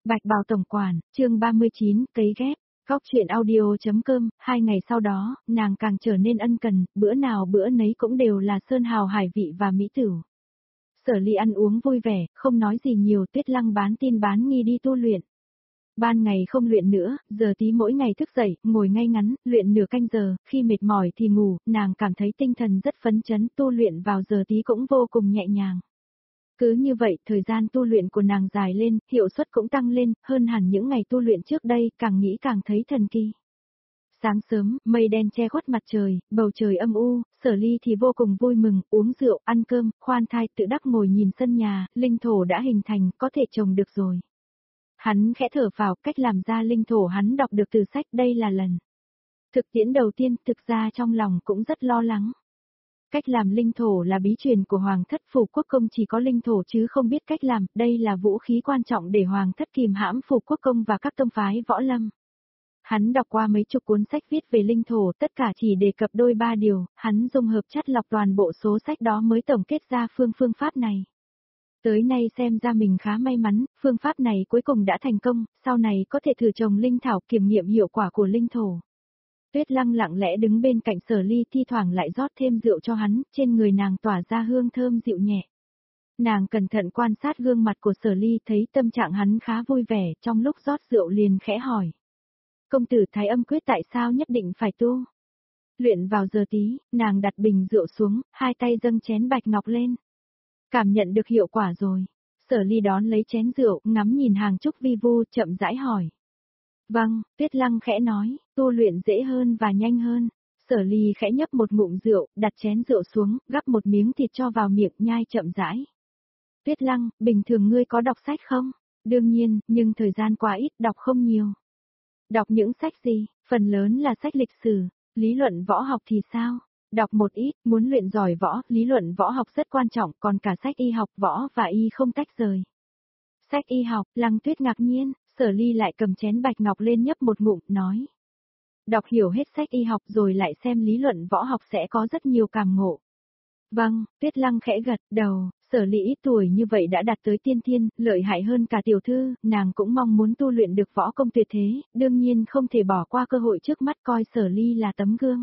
Bạch Bào tổng quản, chương 39, cấy ghép. Góc truyện audio.com, 2 ngày sau đó, nàng càng trở nên ân cần, bữa nào bữa nấy cũng đều là sơn hào hải vị và mỹ tửu. Sở Ly ăn uống vui vẻ, không nói gì nhiều, Tuyết Lăng bán tin bán nghi đi tu luyện. Ban ngày không luyện nữa, giờ tí mỗi ngày thức dậy, ngồi ngay ngắn, luyện nửa canh giờ, khi mệt mỏi thì ngủ, nàng cảm thấy tinh thần rất phấn chấn, tu luyện vào giờ tí cũng vô cùng nhẹ nhàng. Cứ như vậy, thời gian tu luyện của nàng dài lên, hiệu suất cũng tăng lên, hơn hẳn những ngày tu luyện trước đây, càng nghĩ càng thấy thần kỳ. Sáng sớm, mây đen che khuất mặt trời, bầu trời âm u, Sở Ly thì vô cùng vui mừng, uống rượu, ăn cơm, khoan thai tự đắc ngồi nhìn sân nhà, linh thổ đã hình thành, có thể trồng được rồi. Hắn khẽ thở vào, cách làm ra linh thổ hắn đọc được từ sách, đây là lần thực tiễn đầu tiên, thực ra trong lòng cũng rất lo lắng. Cách làm linh thổ là bí truyền của Hoàng thất Phủ Quốc Công, chỉ có linh thổ chứ không biết cách làm, đây là vũ khí quan trọng để Hoàng thất kìm hãm Phủ Quốc Công và các tông phái võ lâm. Hắn đọc qua mấy chục cuốn sách viết về linh thổ, tất cả chỉ đề cập đôi ba điều, hắn dung hợp chắt lọc toàn bộ số sách đó mới tổng kết ra phương pháp này. Tới nay xem ra mình khá may mắn, phương pháp này cuối cùng đã thành công, sau này có thể thử trồng linh thảo kiểm nghiệm hiệu quả của linh thổ. Tuyết Lăng lặng lẽ đứng bên cạnh Sở Ly, thi thoảng lại rót thêm rượu cho hắn, trên người nàng tỏa ra hương thơm dịu nhẹ. Nàng cẩn thận quan sát gương mặt của Sở Ly, thấy tâm trạng hắn khá vui vẻ, trong lúc rót rượu liền khẽ hỏi. Công tử Thái Âm Quyết tại sao nhất định phải tu? Luyện vào giờ tí, nàng đặt bình rượu xuống, hai tay dâng chén bạch ngọc lên. Cảm nhận được hiệu quả rồi. Sở Ly đón lấy chén rượu, ngắm nhìn hàng trúc vi vu, chậm rãi hỏi. Vâng, Tuyết Lăng khẽ nói, tu luyện dễ hơn và nhanh hơn. Sở Ly khẽ nhấp một ngụm rượu, đặt chén rượu xuống, gắp một miếng thịt cho vào miệng, nhai chậm rãi. Tuyết Lăng, bình thường ngươi có đọc sách không? Đương nhiên, nhưng thời gian quá ít, đọc không nhiều. Đọc những sách gì? Phần lớn là sách lịch sử, lý luận võ học thì sao? Đọc một ít, muốn luyện giỏi võ, lý luận võ học rất quan trọng, còn cả sách y học, võ và y không tách rời. Sách y học, Lăng Tuyết ngạc nhiên, Sở Ly lại cầm chén bạch ngọc lên nhấp một ngụm, nói. Đọc hiểu hết sách y học rồi lại xem lý luận võ học sẽ có rất nhiều cảm ngộ. Vâng, Tuyết Lăng khẽ gật đầu, Sở Ly ít tuổi như vậy đã đạt tới tiên thiên, lợi hại hơn cả tiểu thư, nàng cũng mong muốn tu luyện được võ công tuyệt thế, đương nhiên không thể bỏ qua cơ hội trước mắt, coi Sở Ly là tấm gương.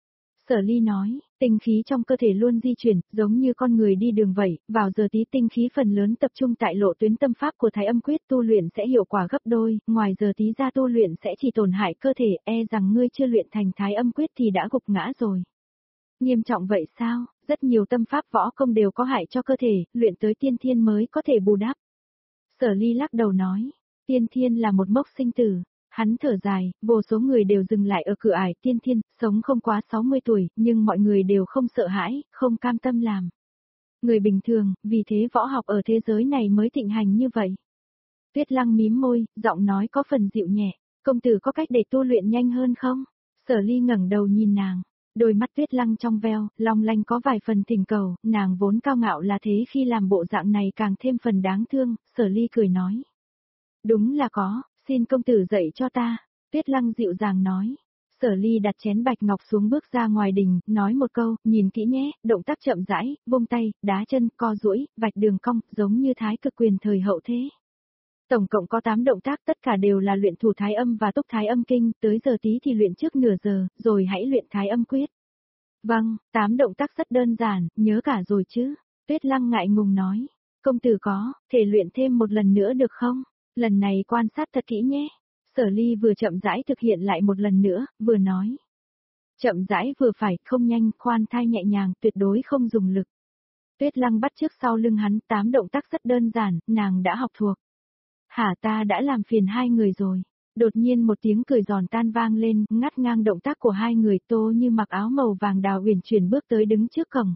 Sở Ly nói, tinh khí trong cơ thể luôn di chuyển, giống như con người đi đường vậy, vào giờ tí tinh khí phần lớn tập trung tại lộ tuyến tâm pháp của Thái Âm Quyết, tu luyện sẽ hiệu quả gấp đôi, ngoài giờ tí ra tu luyện sẽ chỉ tổn hại cơ thể, e rằng ngươi chưa luyện thành Thái Âm Quyết thì đã gục ngã rồi. Nghiêm trọng vậy sao? Rất nhiều tâm pháp võ công đều có hại cho cơ thể, luyện tới tiên thiên mới có thể bù đắp. Sở Ly lắc đầu nói, tiên thiên là một mốc sinh tử. Hắn thở dài, vô số người đều dừng lại ở cửa ải tiên thiên, sống không quá 60 tuổi, nhưng mọi người đều không sợ hãi, không cam tâm làm người bình thường, vì thế võ học ở thế giới này mới thịnh hành như vậy. Tuyết Lăng mím môi, giọng nói có phần dịu nhẹ, công tử có cách để tu luyện nhanh hơn không? Sở Ly ngẩng đầu nhìn nàng, đôi mắt Tuyết Lăng trong veo, long lanh có vài phần thỉnh cầu, nàng vốn cao ngạo là thế, khi làm bộ dạng này càng thêm phần đáng thương, Sở Ly cười nói. Đúng là có. Xin công tử dạy cho ta, Tuyết Lăng dịu dàng nói. Sở Ly đặt chén bạch ngọc xuống, bước ra ngoài đình, nói một câu, nhìn kỹ nhé, động tác chậm rãi, vung tay, đá chân, co duỗi, vạch đường cong, giống như Thái Cực Quyền thời hậu thế. Tổng cộng có 8 động tác, tất cả đều là luyện thủ Thái Âm và Túc Thái Âm Kinh, tới giờ tí thì luyện trước nửa giờ, rồi hãy luyện Thái Âm Quyết. Vâng, 8 động tác rất đơn giản, nhớ cả rồi chứ? Tuyết Lăng ngại ngùng nói. Công tử có, thể luyện thêm một lần nữa được không? Lần này quan sát thật kỹ nhé. Sở Ly vừa chậm rãi thực hiện lại một lần nữa, vừa nói. Chậm rãi vừa phải, không nhanh, khoan thai nhẹ nhàng, tuyệt đối không dùng lực. Tuyết Lăng bắt chước sau lưng hắn, 8 động tác rất đơn giản, nàng đã học thuộc. Hả, ta đã làm phiền hai người rồi. Đột nhiên một tiếng cười giòn tan vang lên, ngắt ngang động tác của hai người. Tô Như mặc áo màu vàng đào uyển chuyển bước tới đứng trước cổng.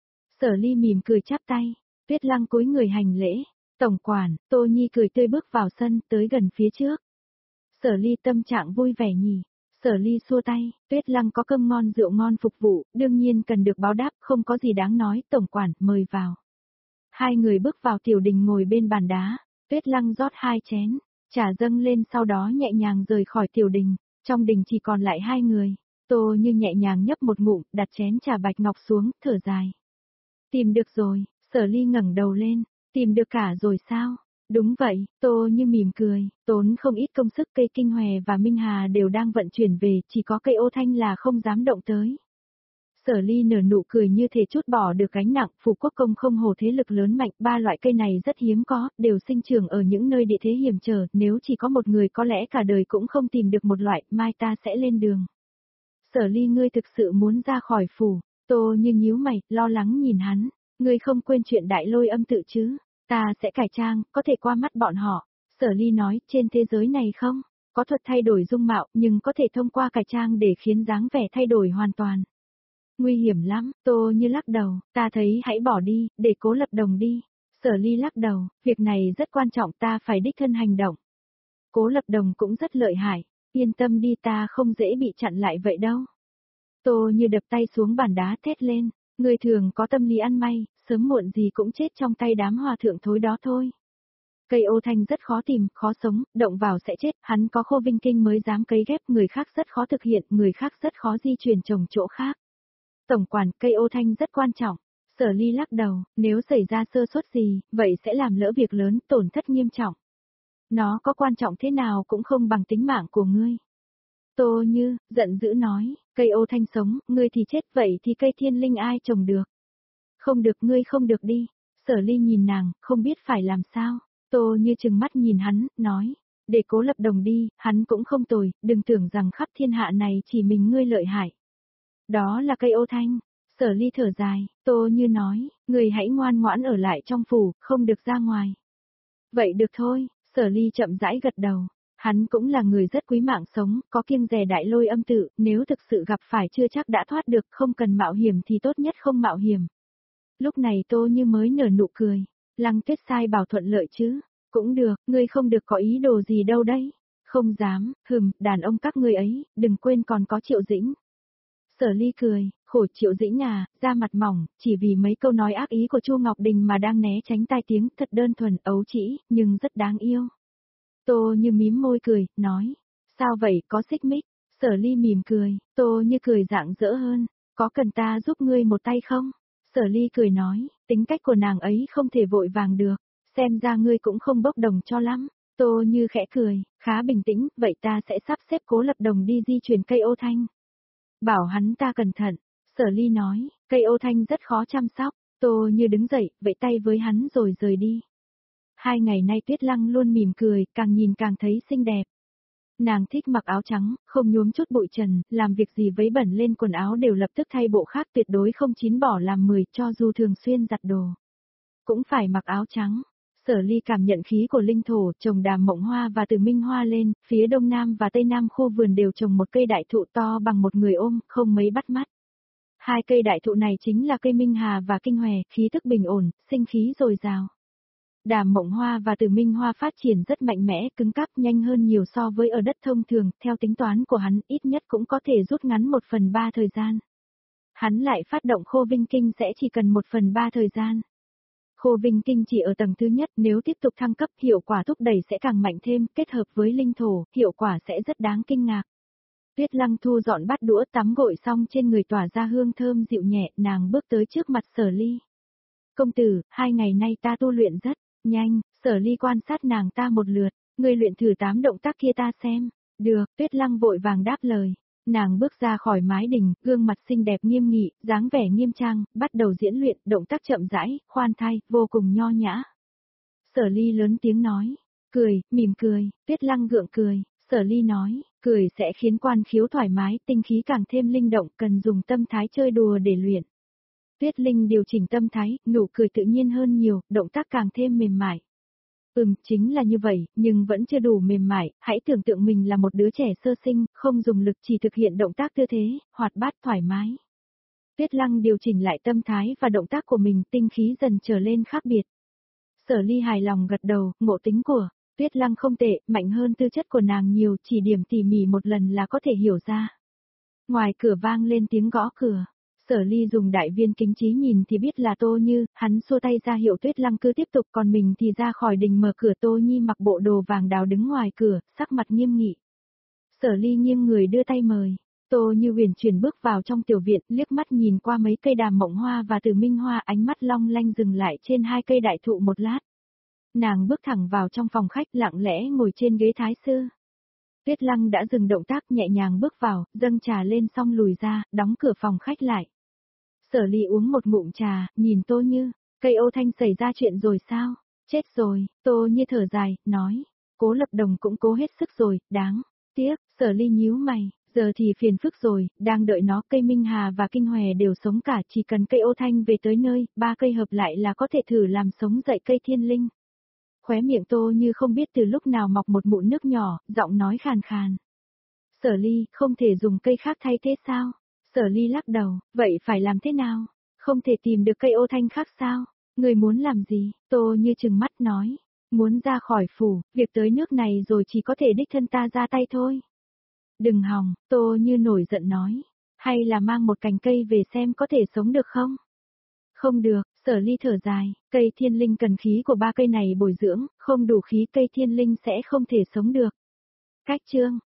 Sở Ly mỉm cười chắp tay, Tuyết Lăng cúi người hành lễ. Tổng quản, Tô Nhi cười tươi bước vào sân, tới gần phía trước. Sở Ly tâm trạng vui vẻ nhỉ. Sở Ly xua tay, Tuyết Lăng có cơm ngon rượu ngon phục vụ, đương nhiên cần được báo đáp, không có gì đáng nói, tổng quản, mời vào. Hai người bước vào tiểu đình ngồi bên bàn đá, Tuyết Lăng rót 2 chén, trà dâng lên, sau đó nhẹ nhàng rời khỏi tiểu đình, trong đình chỉ còn lại 2 người. Tô Như nhẹ nhàng nhấp một ngụm, đặt chén trà bạch ngọc xuống, thở dài. Tìm được rồi, Sở Ly ngẩng đầu lên. Tìm được cả rồi sao? Đúng vậy, Tô Như mỉm cười, tốn không ít công sức cây Kinh Hòe và Minh Hà đều đang vận chuyển về, chỉ có cây Ô Thanh là không dám động tới. Sở Ly nở nụ cười như thể chút bỏ được gánh nặng, Phù Quốc Công không hồ thế lực lớn mạnh, ba loại cây này rất hiếm có, đều sinh trưởng ở những nơi địa thế hiểm trở, nếu chỉ có một người có lẽ cả đời cũng không tìm được một loại, mai ta sẽ lên đường. Sở Ly ngươi thực sự muốn ra khỏi phủ, Tô Như nhíu mày, lo lắng nhìn hắn, ngươi không quên chuyện đại lôi âm tự chứ, ta sẽ cải trang, có thể qua mắt bọn họ. Sở Ly nói, trên thế giới này không, có thuật thay đổi dung mạo, nhưng có thể thông qua cải trang để khiến dáng vẻ thay đổi hoàn toàn. Nguy hiểm lắm, Tô Như lắc đầu, ta thấy hãy bỏ đi, để Cố Lập Đồng đi. Sở Ly lắc đầu, việc này rất quan trọng ta phải đích thân hành động. Cố Lập Đồng cũng rất lợi hại, yên tâm đi ta không dễ bị chặn lại vậy đâu. Tô Như đập tay xuống bàn đá thét lên, người thường có tâm lý ăn may, sớm muộn gì cũng chết trong tay đám hòa thượng thối đó thôi. Cây Ô Thanh rất khó tìm, khó sống, động vào sẽ chết, hắn có khô vinh kinh mới dám cấy ghép, người khác rất khó thực hiện, người khác rất khó di chuyển trồng chỗ khác. Tổng quản, cây Ô Thanh rất quan trọng. Sở Ly lắc đầu, nếu xảy ra sơ suất gì, vậy sẽ làm lỡ việc lớn, tổn thất nghiêm trọng. Nó có quan trọng thế nào cũng không bằng tính mạng của ngươi. Tô Như, giận dữ nói, cây Ô Thanh sống, ngươi thì chết vậy thì cây thiên linh ai trồng được. Không được ngươi không được đi. Sở Ly nhìn nàng, không biết phải làm sao. Tô Như trừng mắt nhìn hắn, nói, để Cố Lập Đồng đi, hắn cũng không tồi, đừng tưởng rằng khắp thiên hạ này chỉ mình ngươi lợi hại. Đó là cây Ô Thanh. Sở Ly thở dài, Tô Như nói, người hãy ngoan ngoãn ở lại trong phủ, không được ra ngoài. Vậy được thôi, Sở Ly chậm rãi gật đầu. Hắn cũng là người rất quý mạng sống, có kiêng dè đại lôi âm tự, nếu thực sự gặp phải chưa chắc đã thoát được, không cần mạo hiểm thì tốt nhất không mạo hiểm. Lúc này Tô Như mới nở nụ cười. Lăng Tuyết sai bảo thuận lợi chứ. Cũng được, ngươi không được có ý đồ gì đâu đấy. Không dám, đàn ông các ngươi ấy, đừng quên còn có Triệu Dĩnh. Sở Ly cười, khổ Triệu Dĩnh à, da mặt mỏng, chỉ vì mấy câu nói ác ý của Chu Ngọc Đình mà đang né tránh tai tiếng, thật đơn thuần, ấu trĩ, nhưng rất đáng yêu. Tô Như mím môi cười, nói, sao vậy, có xích mích? Sở Ly mỉm cười, Tô Như cười rạng rỡ hơn, có cần ta giúp ngươi một tay không? Sở Ly cười nói, tính cách của nàng ấy không thể vội vàng được, xem ra ngươi cũng không bốc đồng cho lắm. Tô Như khẽ cười, khá bình tĩnh, vậy ta sẽ sắp xếp Cố Lập Đồng đi di chuyển cây Ô Thanh. Bảo hắn ta cẩn thận, Sở Ly nói, cây Ô Thanh rất khó chăm sóc, Tô Như đứng dậy, vẫy tay với hắn rồi rời đi. 2 ngày nay Tuyết Lăng luôn mỉm cười, càng nhìn càng thấy xinh đẹp. Nàng thích mặc áo trắng, không nhuốm chút bụi trần, làm việc gì vấy bẩn lên quần áo đều lập tức thay bộ khác, tuyệt đối không chín bỏ làm 10, cho dù thường xuyên giặt đồ. Cũng phải mặc áo trắng. Sở Ly cảm nhận khí của linh thổ, trồng Đàm Mộng Hoa và Từ Minh Hoa lên, phía đông nam và tây nam khu vườn đều trồng một cây đại thụ to bằng một người ôm, không mấy bắt mắt. 2 cây đại thụ này chính là cây Minh Hà và Kinh Hòe, khí tức bình ổn, sinh khí dồi dào. Đàm Mộng Hoa và Từ Minh Hoa phát triển rất mạnh mẽ, cứng cáp, nhanh hơn nhiều so với ở đất thông thường, theo tính toán của hắn, ít nhất cũng có thể rút ngắn 1/3 thời gian. Hắn lại phát động Khô Vinh Kinh sẽ chỉ cần 1/3 thời gian. Khô Vinh Kinh chỉ ở tầng thứ nhất, nếu tiếp tục thăng cấp, hiệu quả thúc đẩy sẽ càng mạnh thêm, kết hợp với linh thổ, hiệu quả sẽ rất đáng kinh ngạc. Tuyết Lăng thu dọn bát đũa tắm gội xong trên người tỏa ra hương thơm dịu nhẹ, nàng bước tới trước mặt Sở Ly. Công tử, 2 ngày nay ta tu luyện rất nhanh, Sở Ly quan sát nàng ta một lượt, ngươi luyện thử 8 động tác kia ta xem. Được, Tuyết Lăng vội vàng đáp lời. Nàng bước ra khỏi mái đình, gương mặt xinh đẹp nghiêm nghị, dáng vẻ nghiêm trang, bắt đầu diễn luyện, động tác chậm rãi, khoan thai, vô cùng nho nhã. Sở Ly lớn tiếng nói, cười, mỉm cười, Tuyết Lăng gượng cười, Sở Ly nói, cười sẽ khiến quan khiếu thoải mái, tinh khí càng thêm linh động, cần dùng tâm thái chơi đùa để luyện. Tuyết Linh điều chỉnh tâm thái, nụ cười tự nhiên hơn nhiều, động tác càng thêm mềm mại. Chính là như vậy, nhưng vẫn chưa đủ mềm mại, hãy tưởng tượng mình là một đứa trẻ sơ sinh, không dùng lực chỉ thực hiện động tác tư thế, hoạt bát thoải mái. Tuyết Lăng điều chỉnh lại tâm thái và động tác của mình, tinh khí dần trở lên khác biệt. Sở Ly hài lòng gật đầu, ngộ tính của Tuyết Lăng không tệ, mạnh hơn tư chất của nàng nhiều, chỉ điểm tỉ mỉ một lần là có thể hiểu ra. Ngoài cửa vang lên tiếng gõ cửa. Sở Ly dùng đại viên kính trí nhìn thì biết là Tô Như, hắn xua tay ra hiệu Tuyết Lăng cứ tiếp tục, còn mình thì ra khỏi đình mở cửa. Tô Nhi mặc bộ đồ vàng đào đứng ngoài cửa, sắc mặt nghiêm nghị. Sở Ly nghiêng người đưa tay mời. Tô Như huyền chuyển bước vào trong tiểu viện, liếc mắt nhìn qua mấy cây Đàm Mộng Hoa và Từ Minh Hoa, ánh mắt long lanh dừng lại trên 2 cây đại thụ một lát. Nàng bước thẳng vào trong phòng khách lặng lẽ ngồi trên ghế thái sư. Tuyết Lăng đã dừng động tác nhẹ nhàng bước vào, dâng trà lên xong lùi ra, đóng cửa phòng khách lại. Sở Ly uống một ngụm trà, nhìn Tô Như, cây Ô Thanh xảy ra chuyện rồi sao? Chết rồi, Tô Như thở dài, nói. Cố Lập Đồng cũng cố hết sức rồi, đáng tiếc. Sở Ly nhíu mày, giờ thì phiền phức rồi, đang đợi nó. Cây Minh Hà và Kinh Hòe đều sống cả, chỉ cần cây Ô Thanh về tới nơi, 3 cây hợp lại là có thể thử làm sống dậy cây Thiên Linh. Khóe miệng Tô Như không biết từ lúc nào mọc một mụn nước nhỏ, giọng nói khàn khàn. Sở Ly, không thể dùng cây khác thay thế sao? Sở Ly lắc đầu, vậy phải làm thế nào? Không thể tìm được cây Ô Thanh khác sao? Người muốn làm gì? Tô Như trừng mắt nói. Muốn ra khỏi phủ, việc tới nước này rồi chỉ có thể đích thân ta ra tay thôi. Đừng hòng, Tô Như nổi giận nói. Hay là mang một cành cây về xem có thể sống được không? Không được, Sở Ly thở dài, cây Thiên Linh cần khí của 3 cây này bồi dưỡng, không đủ khí cây Thiên Linh sẽ không thể sống được. Cách chương